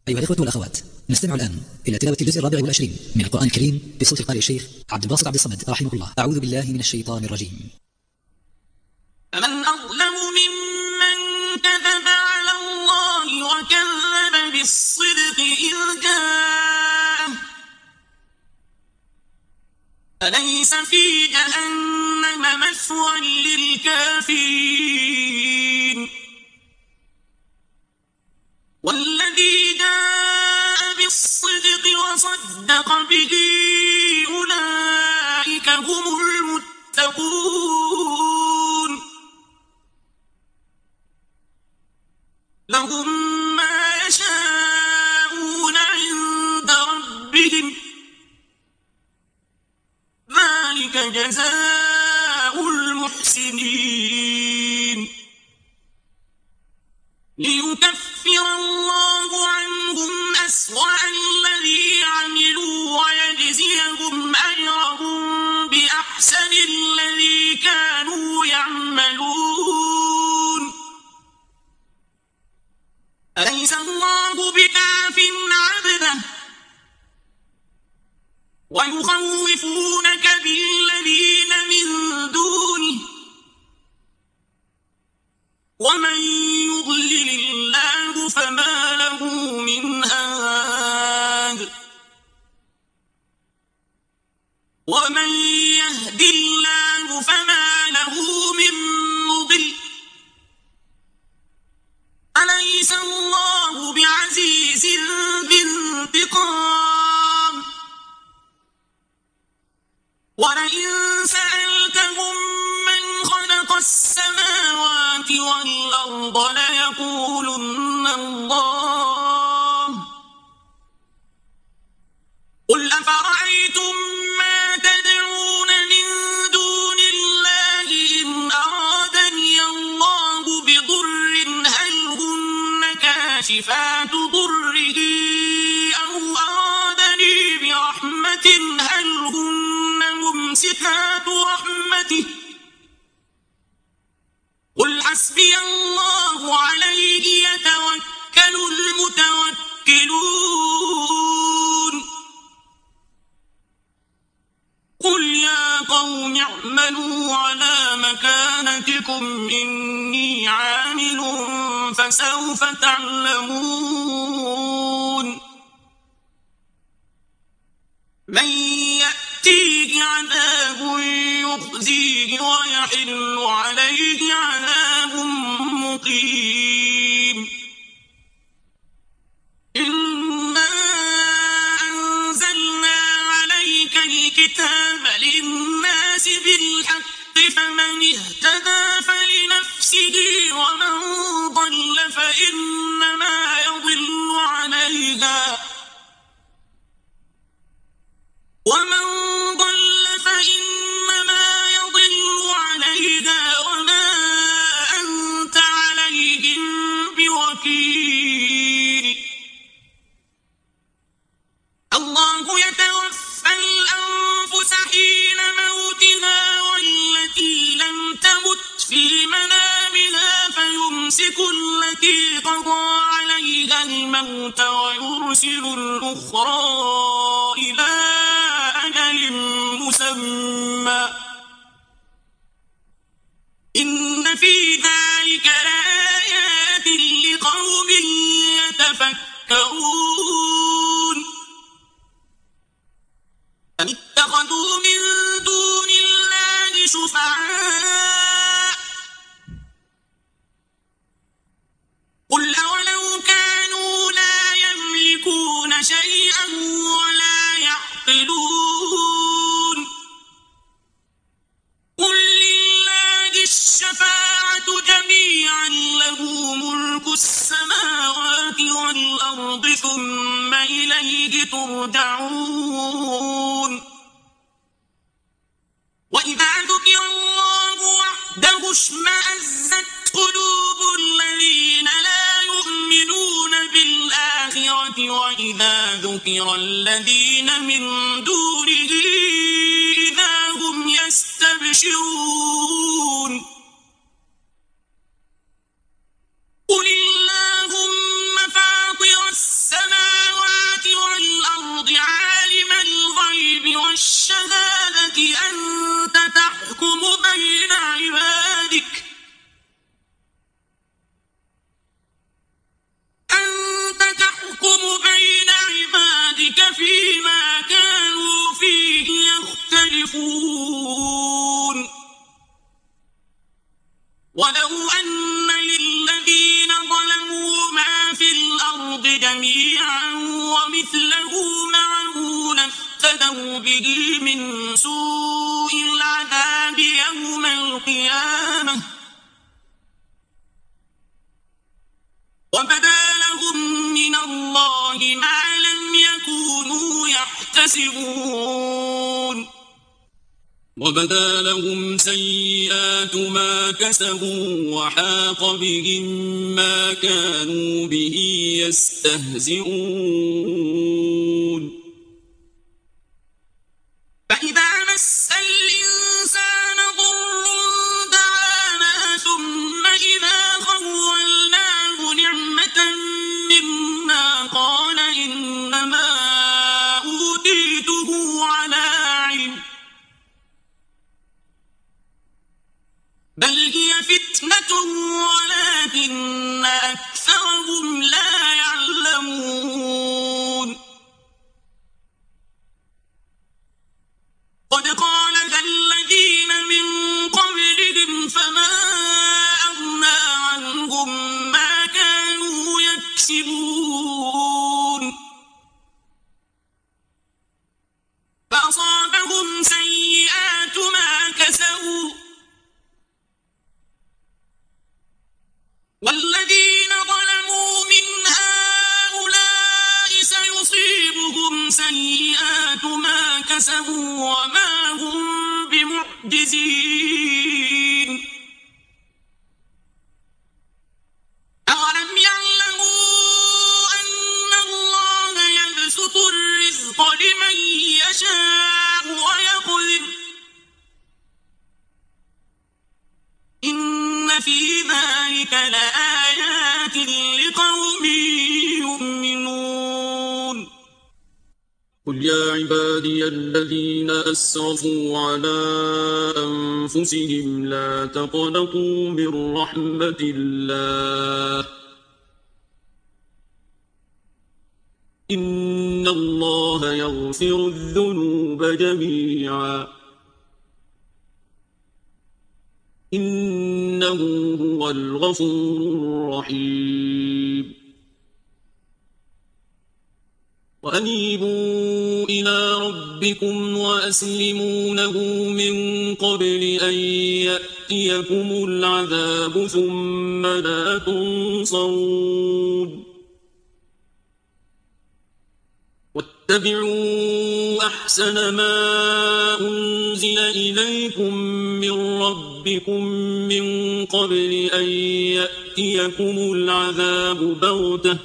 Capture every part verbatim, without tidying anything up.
أيها الإخوة والأخوات، نستمع الآن إلى تلاوة الجزء الرابع والعشرين من القرآن الكريم بصوت القارئ الشيخ عبد الباسط عبد الصمد رحمه الله. أعوذ بالله من الشيطان الرجيم. فمن أظلم ممن كذب على الله وكذب بالصدق إذ جاءه أليس في جهنم مثوى للكافرين والذي جاء بالصدق وصدق به أولئك هم المتقون لهم ما يشاءون عند ربهم ذلك جزاء المحسنين ليكفر الله عنهم أسوأ الذي عملوا ويجزيهم أجرهم بأحسن الذي كانوا يعملون أليس الله بكاف عبده ويخوفونك بالذين من دونه ومن يضلل الله فما له من هاد ومن يهد الله فما له من مضل أليس الله بعزيز ذي انتقام ولئن سألتهم من خلق السماوات والأرض ليقولن الله قل أفرأيتم ما تدعون من دون الله إن أرادني الله بضر هل هن كاشفات ضره أو أرادني برحمة هل هن ممسكات رحمته قل حسبي الله عليه يتوكل المتوكلون قل يا قوم اعملوا على مكانتكم إني عامل فسوف تعلمون من يأتيه عذاب يخزيه ويحل عليه عذاب مقيم إنا أنزلنا عليك الكتاب للناس بالحق فمن اهتدى فلنفسه ومن ضل فإنما يضل عليها ومن ضل فإنما يضل عليها وما أنت عليهم بوكيل الله يتوفى الأنفس حين موتها والتي لم تمت في منامها فيمسك التي قضى عليها الموت ويرسل الأخرى إلى أجل مسمى إن في ذلك لآيات لقوم يتفكرون أم اتخذوا من دون الله شفعاء قل أولو كانوا لا يملكون شيئا ولا يعقلون قل لله الشفاعة جميعا له ملك السماوات والأرض ثم إليه ترجعون وإذا ذكر الله وحده اشمأزت قلوب الذين لا يؤمنون بالآخرة وإذا ذكر الذين من دونه إذا هم يستبشرون قل اللهم فاطر السماوات جميعا ومثله معه لافتدوا به من سوء العذاب يوم القيامة وبدا لهم من الله ما لم يكونوا يحتسبون وبدا لهم سيئات ما كسبوا وحاق بهم ما كانوا به يستهزئون فإذا مس الإنسان ضر دعانا ثم إذا خولناه نعمة منا قال إنما أوتيته على علم بل هي فتنة ولكن أكثرهم لا يعلمون قد قال الذين من قبلهم فما أغنى عنهم ما كانوا يكسبون فأصابهم سيئات ما كسبوا والذين ظلموا من هؤلاء سيصيبهم سيئات ما كسبوا وما هم بمعجزين أولم يعلموا أن الله يبسط الرزق لمن يشاء ويقدر إن في ذلك لآيات لقوم يؤمنون قل يا عبادي الذين أسرفوا على أنفسهم لا تقنطوا من رحمة الله إن الله يغفر الذنوب جميعا إنه هو الغفور الرحيم وأنيبوا إلى ربكم وأسلموا له من قبل أن يأتيكم العذاب ثم لا تنصرون واتبعوا أحسن ما أنزل إليكم من ربكم من قبل أن يأتيكم العذاب بغتة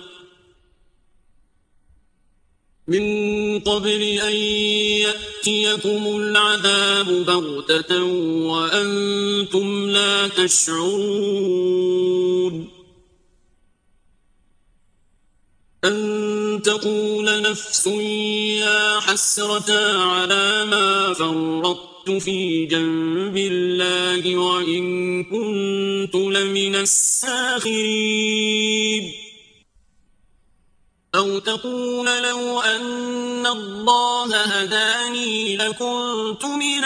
من قبل أن يأتيكم العذاب بغتة وأنتم لا تشعرون أن تقول نفس يا حسرة على ما فرطت في جنب الله وإن كنت لمن الساخرين أو تقول لو أن الله هداني لكنت من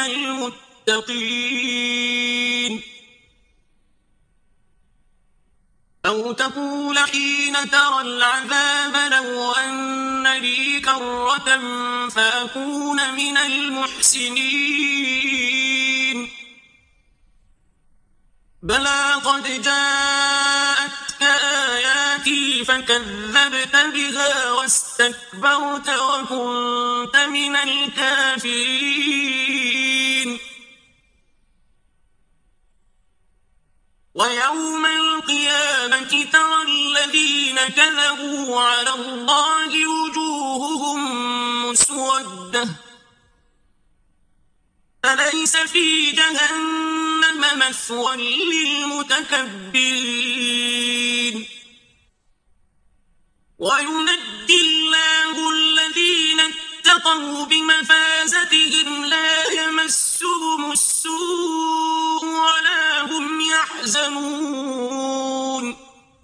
المتقين أو تقول حين ترى العذاب لو أن لي كرة فأكون من المحسنين بلى قد جاءتك آياتي فكذبت بها واستكبرت وكنت من الكافرين ويوم القيامة ترى الذين كذبوا على الله وجوههم مسودة أليس في جهنم مثوى للمتكبرين وينجي الله الذين اتقوا بمفازتهم لا يمسهم السوء ولا هم يحزنون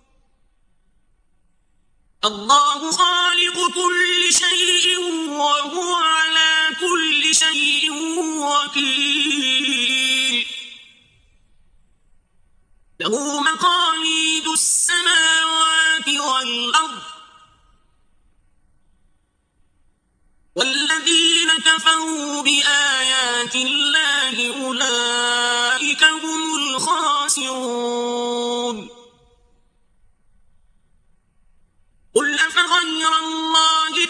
الله خالق كل شيء وهو على كل شيء وكيل له مقاليد السماوات والأرض الله أولئك هم الخاسرون قل أفغير الله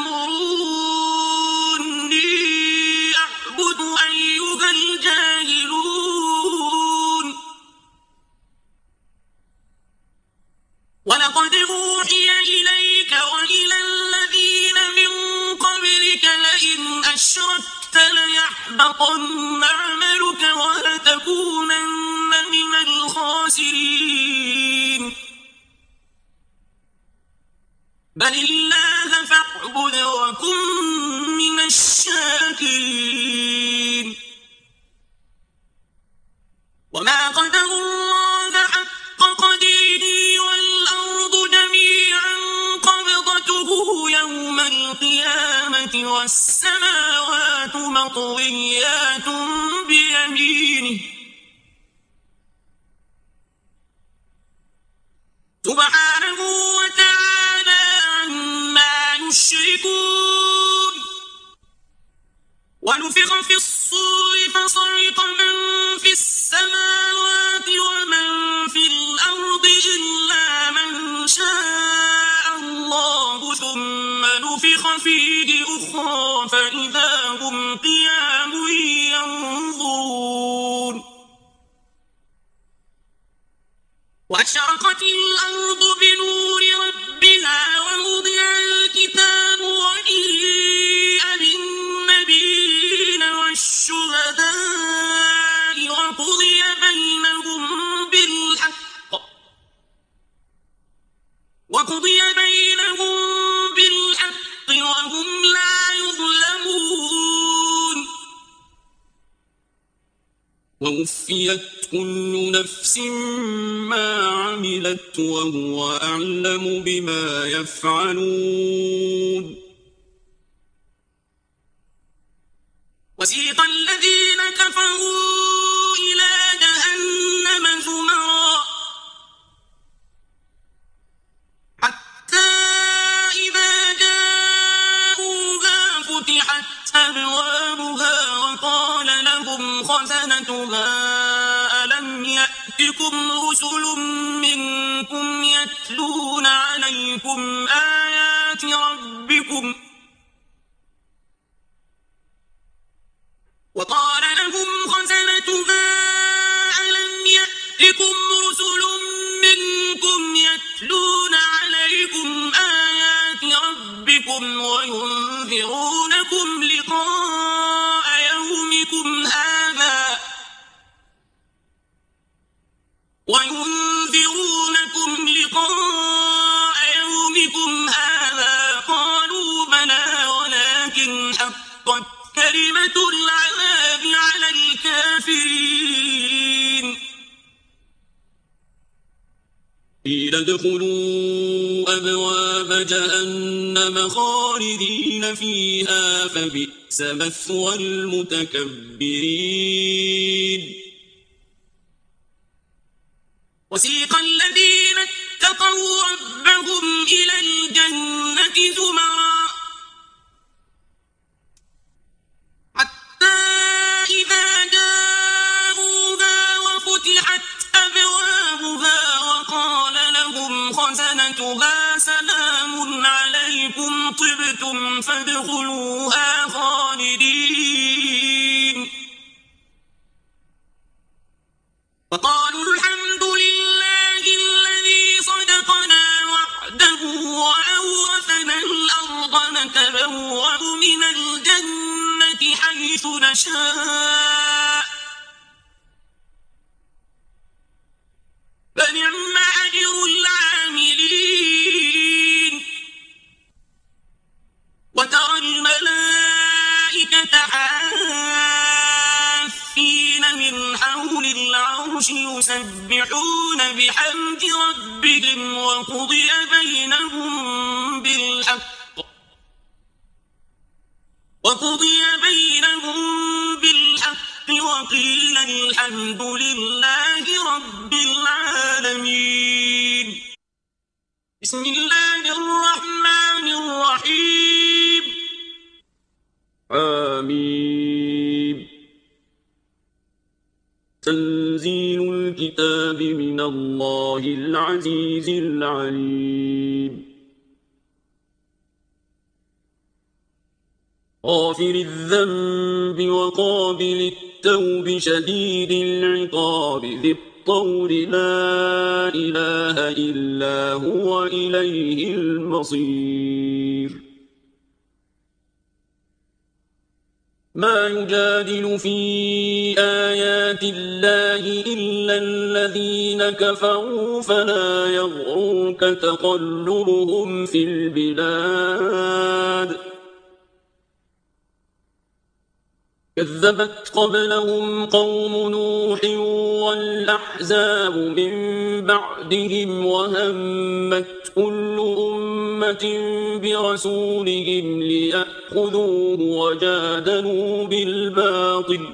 تأمروني أعبد أيها الجاهلون ولقد أوحي إليك وإلى الذين من قبلك لئن أشركت ليحبطن عملك ولتكونن من الخاسرين بل الله فاعبد وكن من الشاكرين وما قدروا الله حق قدره والأرض جميعا قبضته يوم القيامة والسماوات مطويات بيمينه سبحانه وتعالى عما يشركون ونفخ في الصور فصعق من في السماوات ومن في الأرض إلا من شاء الله ثم نفخ فيه أخرى فإذا هم قيام ينظرون وأشرقت الأرض بنور ربها ووضع الكتاب وجيء بالنبيين والشهداء وقضي بينهم بالحق وقضي بينهم بالحق وهم لا يظلمون ووفيت كل نفس ما عملت وهو أعلم بما يفعلون وسيق الذين كفروا إلى جهنم زمرا حتى إذا جاءوها فتحت أبوابها وقال لهم خزنتها ألم يأتكم رسل منكم يتلون عليكم آيات ربكم وقال لهم خزنتها ألم يأتكم رسل منكم يتلون عليكم آيات ربكم وينذرونكم لقاء يومكم هذا وينذرونكم لقاء يومكم هذا قالوا بلى ولكن حقت كلمة العذاب على الكافرين قيل ادخلوا أبواب جهنم خالدين فيها فبئس مثوى المتكبرين وسيق الذين اتقوا ربهم إلى الجنة زمرا حتى إذا جاءوها وفتحت أبوابها وقال لهم خزنتها سلام عليكم طبتم فادخلوها خالدين فقالوا الحمد لله الذي صدقنا وعده وأورثنا الأرض نتبوأ من الجنة حيث نشاء فنعم أجر العاملين وترى الملائكة حافين من حول العرش يسبحون بحمد ربهم وقضي بينهم بالحق وقضي بينهم بالحق وقيل الحمد لله رب العالمين بسم الله الرحمن الرحيم آمين تنزيل الكتاب من الله العزيز العليم غافر الذنب وقابل التوب شديد العقاب ذي الطول لا إله إلا هو إليه المصير ما يجادل في آيات الله إلا الذين كفروا فلا يغرك تقلبهم في البلاد كذبت قبلهم قوم نوح والأحزاب من بعدهم وهمت كل أمة برسولهم ليأخذوه وجادلوا بالباطل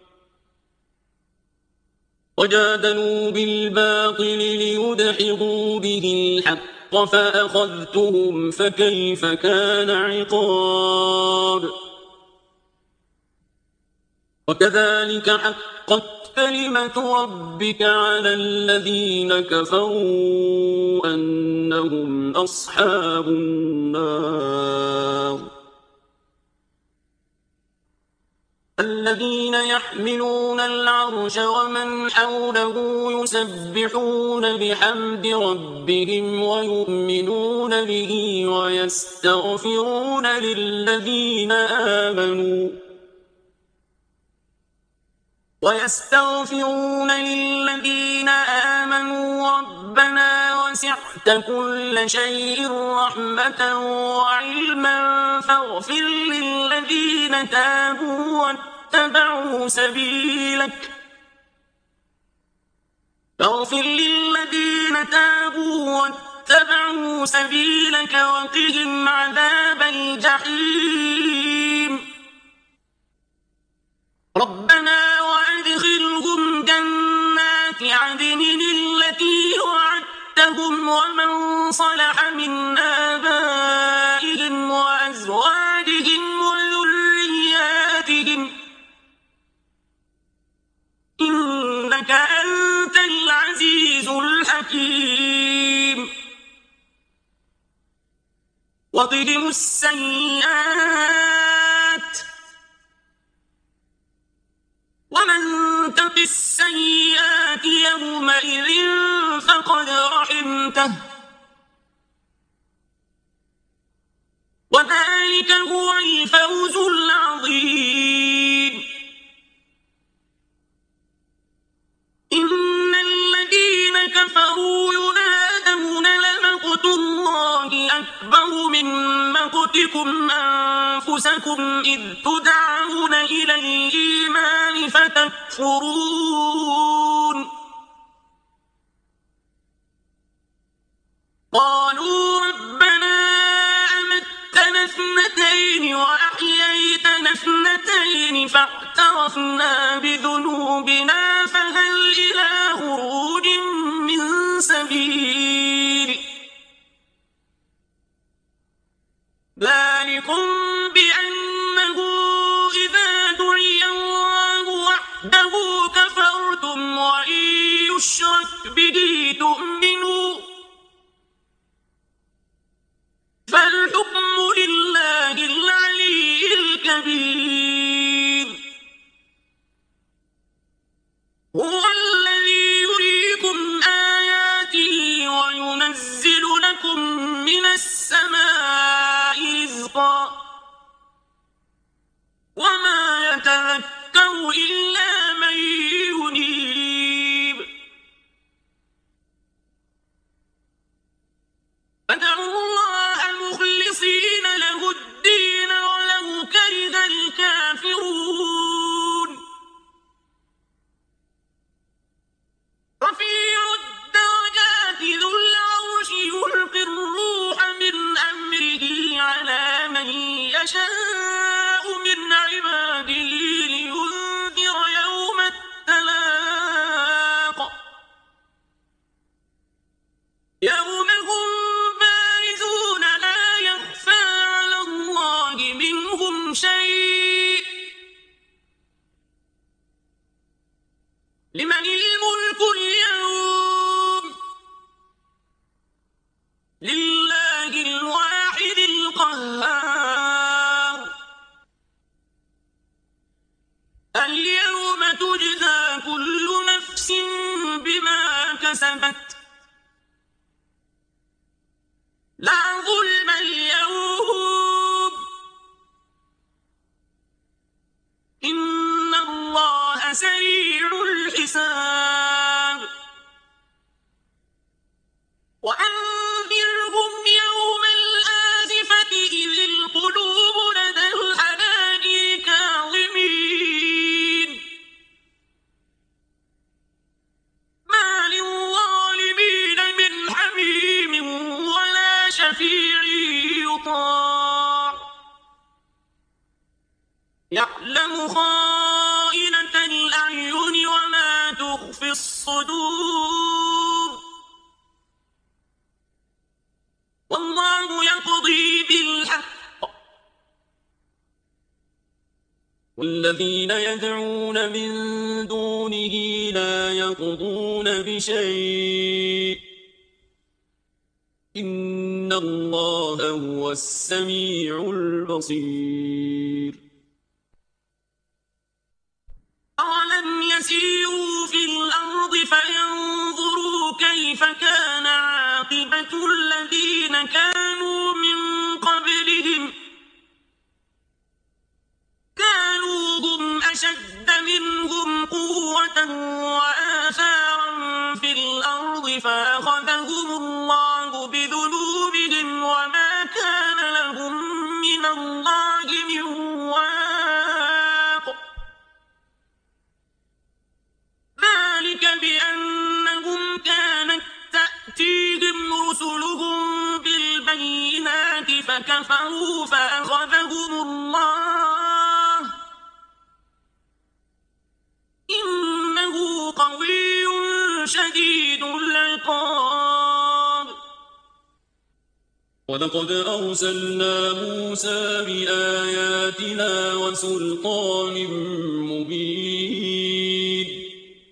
وجادلوا بالباطل ليدحضوا به الحق فأخذتهم فكيف كان عقاب وكذلك حقت كلمة ربك على الذين كفروا أنهم أصحاب النار الذين يحملون العرش ومن حوله يسبحون بحمد ربهم ويؤمنون به ويستغفرون للذين آمنوا ويستغفرون للذين آمنوا ربنا وسعت كل شيء رحمة وعلما فاغفر للذين تابوا واتبعوا سبيلك فاغفر للذين تابوا واتبعوا سبيلك وقهم عذاب الجحيم ربنا وأدخلهم جنات عدن التي وعدتهم ومن صلح من آبائهم وأزواجهم وذرياتهم إنك أنت العزيز الحكيم وقهم السيئات ومن تق السيئات يومئذ فقد رحمته وذلك هو الفوز العظيم إن الذين كفروا ينادون لمقت الله أكبر من مقتكم أنفسكم إذ تدعون إلى الإيمان فتكفرون قالوا ربنا أمتنا اثنتين وأحييتنا اثنتين فاعترفنا بذنوبنا فهل إلى خروج من سبيل ذلكم بأنه إذا دعي الله وحده كفرتم وإن يشرك به تؤمنوا فالحكم لله العلي الكبير هو الذي يريكم آياته وينزل لكم من السماء رزقا وما يتذكر إلا من ينيب فادعوا الله مخلصين له الدين ولو كره الكافرون رفيع الدرجات ذو العرش يلقي الروح من أمره على من يشاء من عباده لينذر يوم التلاق يوم هم بارزون لا يخفى على الله منهم شيء لمن قهار اليوم تجزى كل نفس بما كسبت لا ظلم اليوم إن الله سريع الحساب وأنذرهم يوم الآزفة إذ القلوب لدى الحناجر كاظمين ما للظالمين من حميم ولا شفيع يطاع يعلم خائنة الأعين وما تخفي الصدور والله يقضي بالحق والذين يدعون من دونه لا يقضون بشيء إن الله هو السميع البصير أولم يسيروا في الأرض فينظروا كيف كان عاقبة الذين كانوا من قبلهم كانوا هم أشد منهم قوة وآثارا في الأرض فأخذهم الله بذنوبهم وما كان لهم من الله من واق ذلك بأنهم كانت تأتيهم رسلهم بالبينات فكفروا فأخذهم الله إنه قوي شديد العقاب ولقد أرسلنا موسى بآياتنا وسلطان مبين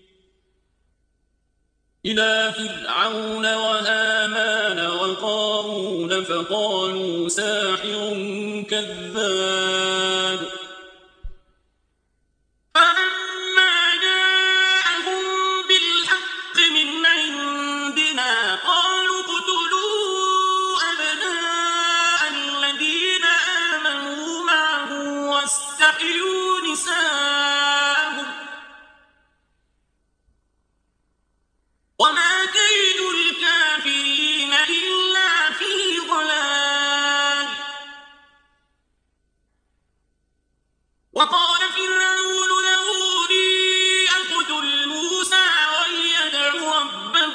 إلى فرعون وهامان وقارون فقالوا ساحر كذاب فلما جاءهم بالحق من عندنا قالوا اقتلوا أبناء الذين آمنوا معه واستحيوا نساءهم وما كيد الكافرين إلا في ضلال وقال فرعون ذروني أقتل موسى وليدع ربه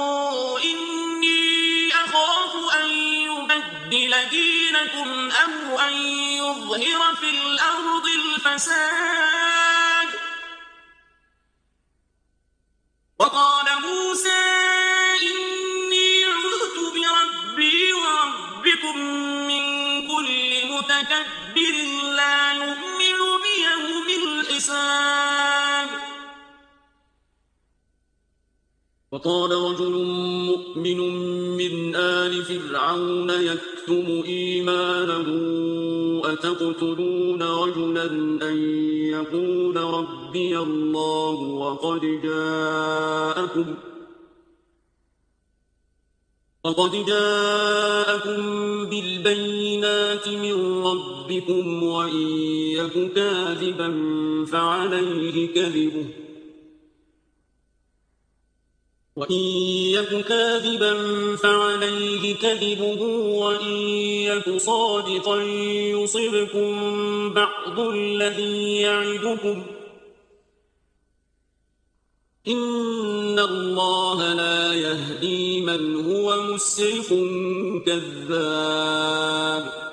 إني أخاف أن يبدل دينكم أو أن يظهر في الأرض الفساد وقال موسى إني عذت بربي وربكم من كل متكبر لا يؤمن بيوم الحساب وقال رجل مؤمن من آل فرعون يكتم إيمانه أتقتلون رجلا أن يقول ربي الله وقد جاءكم وقد جاءكم بالبينات من ربكم وإن يك كاذبا فعليه كذبه وإن يك كاذبا فعليه كذبه وإن يك صادقا يصبكم بعض الذي يعدكم إن الله لا يهدي من هو مسرف كذاب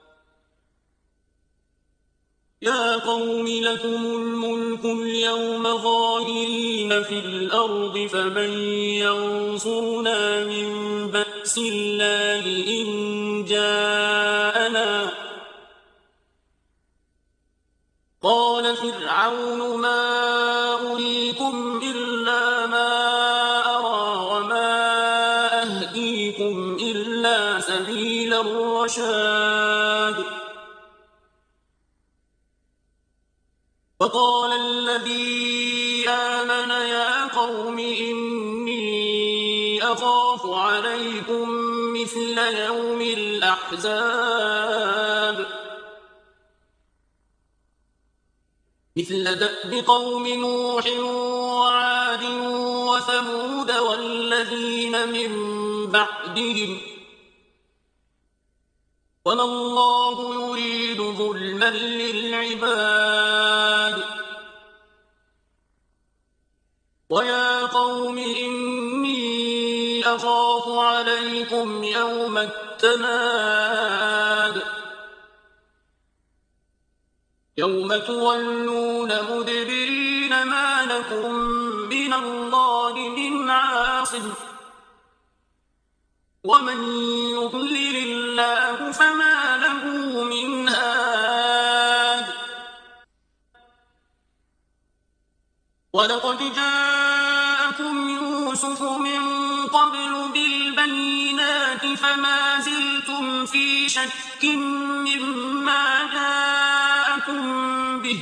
يا قوم لكم الملك اليوم ظاهرين في الأرض فمن ينصرنا من بأس الله إن جاءنا قال فرعون ما أريكم إلا ما أرى وما أهديكم إلا سبيل الرشاد وقال الذي آمن يا قوم إني أخاف عليكم مثل يوم الأحزاب مثل دأب قوم نوح وعاد وثمود والذين من بعدهم وما الله يريد ظلما للعباد ويا قوم إني أخاف عليكم يوم التناد يوم تولون مدبرين ما لكم من الله من عاصم ومن يضلل الله فما له من هاد ولقد جاءكم يوسف من قبل بالبينات فما زلتم في شك مما جاءكم به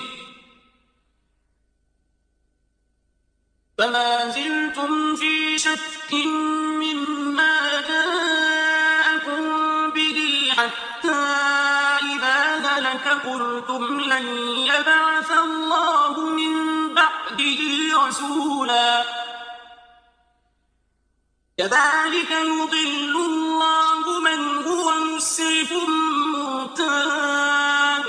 فما زلتم في شك مما جاءكم به حتى إذا هلك قلتم لن يبعث الله من بعده رسولا كذلك يضل الله من هو مسرف مرتاب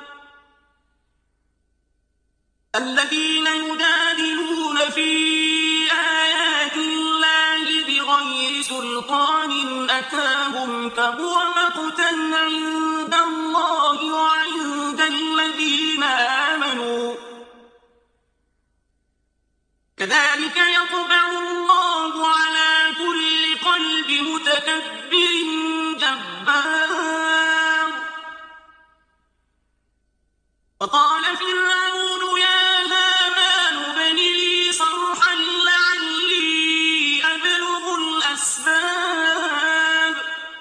الذين يجادلون في آيات الله بغير سلطان أتاهم كبر مقتا عند الله وعند الذين آمنوا كذلك يطبع الله على كل قلب متكبر جبار وقال فرعون يا هامان ابن لي صرحا لعلي أبلغ الأسباب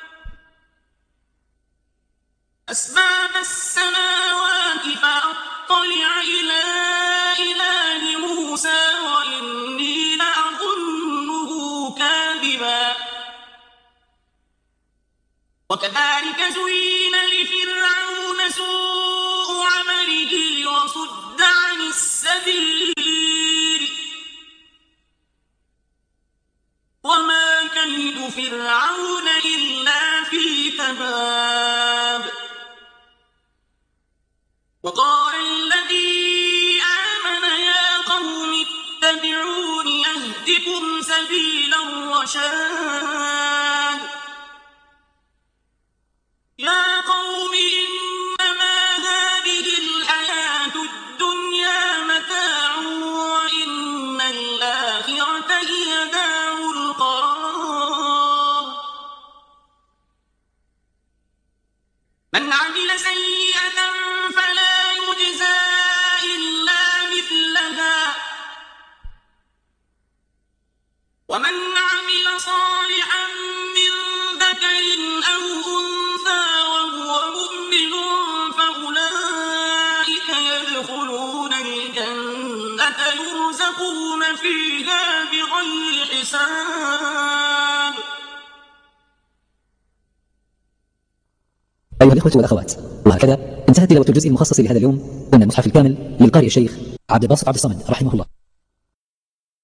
أسباب السماوات فأطلع إلى إله موسى وإني لأظنه كاذبا وكذلك زين لفرعون سوء عمله وصد عن السبيل وما كيد فرعون إلا في تباب وقال الذي آمن يا قوم اتبعون أهدكم سبيل الرشاد يا قوم إنما هذه الحياة الدنيا متاع وإن الآخرة هي دار القرار من عمل سيئة فلا يجزى إلا مثلها ومن عمل صالحا من ذكر أو أنثى وهو مؤمن فأولئك يدخلون الجنة يرزقون فيها بغير حساب. أيها الإخوة والأخوات، وهكذا انتهت تلاوة الجزء المخصص لهذا اليوم من المصحف الكامل للقارئ الشيخ عبد الباسط عبد الصمد رحمه الله.